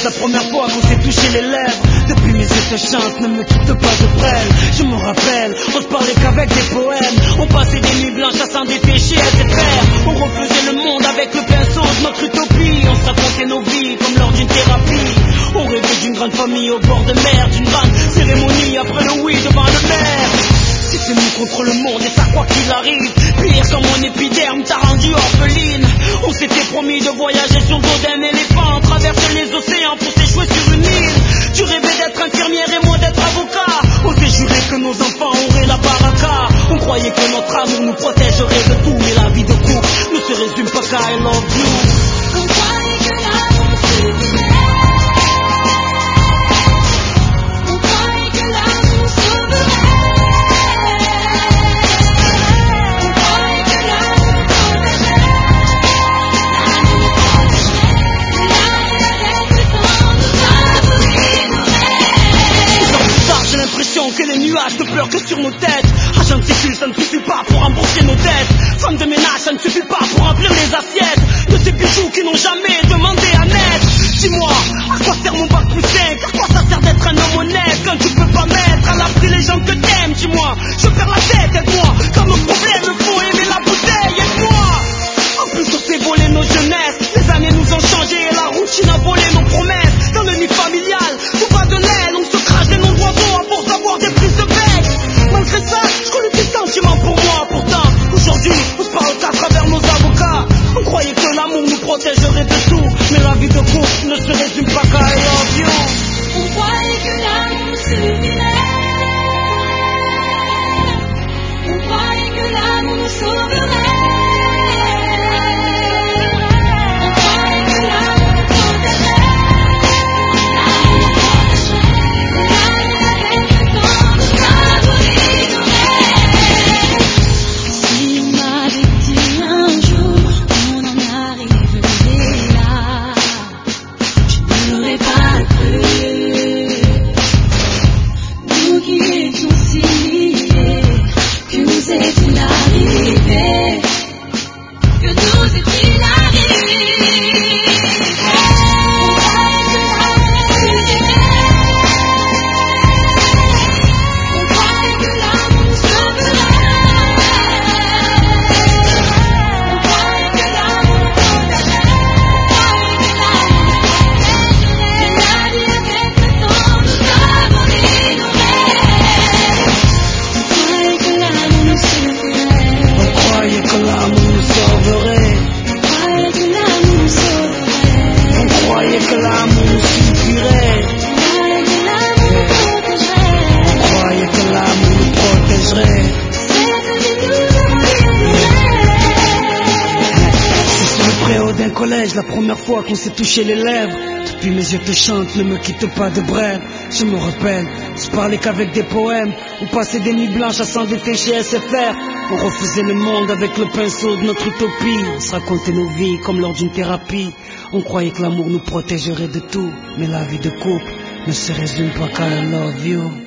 la première fois qu'on s'est touché les lèvres. Depuis mes yeux te chantent, ne me quitte pas de près. Je me rappelle, on se parlait qu'avec des poèmes. On passait des nuits blanches à s'en détacher, à se faire. On refaisait le monde avec le pinceau de notre utopie. On se racontait nos vies comme lors d'une thérapie. On rêvait d'une grande famille au bord de mer, d'une grande cérémonie après le oui devant le maire. Si c'est nous contre le monde et ça quoi qu'il arrive, pire comme mon épiderme t'a rendu orpheline. On s'était promis de voyager sur le dos d'un éléphant, traverser les océans pour s'échouer sur une île. Tu rêvais d'être infirmière et moi d'être avocat. On s'est juré que nos enfants auraient la baraka. On croyait que notre amour nous protégerait de tout, mais la vie de couple ne se résume pas qu'à I love you. On croyait que l'amour suffirait. On croyait que l'amour sauverait. On croyait que l'amour protégerait. L'amour protégerait. L'amour reste sans nous favoriserait. Dans tout ça, j'ai l'impression que les nuages ne pleurent que sur nos têtes. Agent de sécu, ça ne suffit pas pour rembourser nos dettes. Femme de ménage, ça ne suffit pas pour remplir les assiettes de ces bijoux qui n'ont jamais demandé à naître. Dis-moi, à quoi sert mon bac plus 5? À quoi ça sert d'être un homme honnête quand tu peux pas mettre à l'abri les gens que t'aimes? Dis-moi, je perds la tête, aide-moi. Quand nos problèmes me font aimer la bouteille, aide-moi. En plus on s'est volé nos jeunesses. Les années nous ont changé et la routine a volé nos promesses. Dans le nid familial, tout va de l'aile. On se crache des noms d'oiseaux pour savoir des prises de bec. Malgré ça, je connais tes sentiments pour moi. Pourtant, aujourd'hui, on se parle qu'à travers nos avocats. On croyait que l'amour nous protégerait de tout, mais la vie de couple ne se résume pas qu'à I love you. On croyait que l'amour suffirait. On croyait que l'amour sauverait. On croyait que l'amour protégerait. L'amour protégerait. L'amour reste sans nous favoriserait. Si on m'avait dit un jour qu'on en arriverait là, je n'aurais pas cru. Nous qui étions si liés, que nous est-il arrivé, que nous est-il arrivé. On croyait que l'amour suffirait. On croyait que l'amour sauverait. On croyait que l'amour protégerait. On croyait que l'amour protégerait. La vie reste sans nous favoriserait. On croyait que l'amour nous sauverait. On croyait que l'amour nous sauverait. On croyait que l'amour nous sauverait. On croyait que l'amour nous suffirait. On croyait que l'amour nous protégerait. On croyait que l'amour nous protégerait. Cette vie nous emmènerait. C'est sur le préau d'un collège, la première fois qu'on s'est touché les lèvres. Depuis mes yeux te chantent, ne me quitte pas de brève. Je me rappelle, je parlais qu'avec des poèmes. On passait des nuits blanches à s'endetter chez SFR. On refaisait le monde avec le pinceau de notre utopie. On se racontait nos vies comme lors d'une thérapie. On croyait que l'amour nous protégerait de tout, mais la vie de couple ne se résume pas qu'à I love you.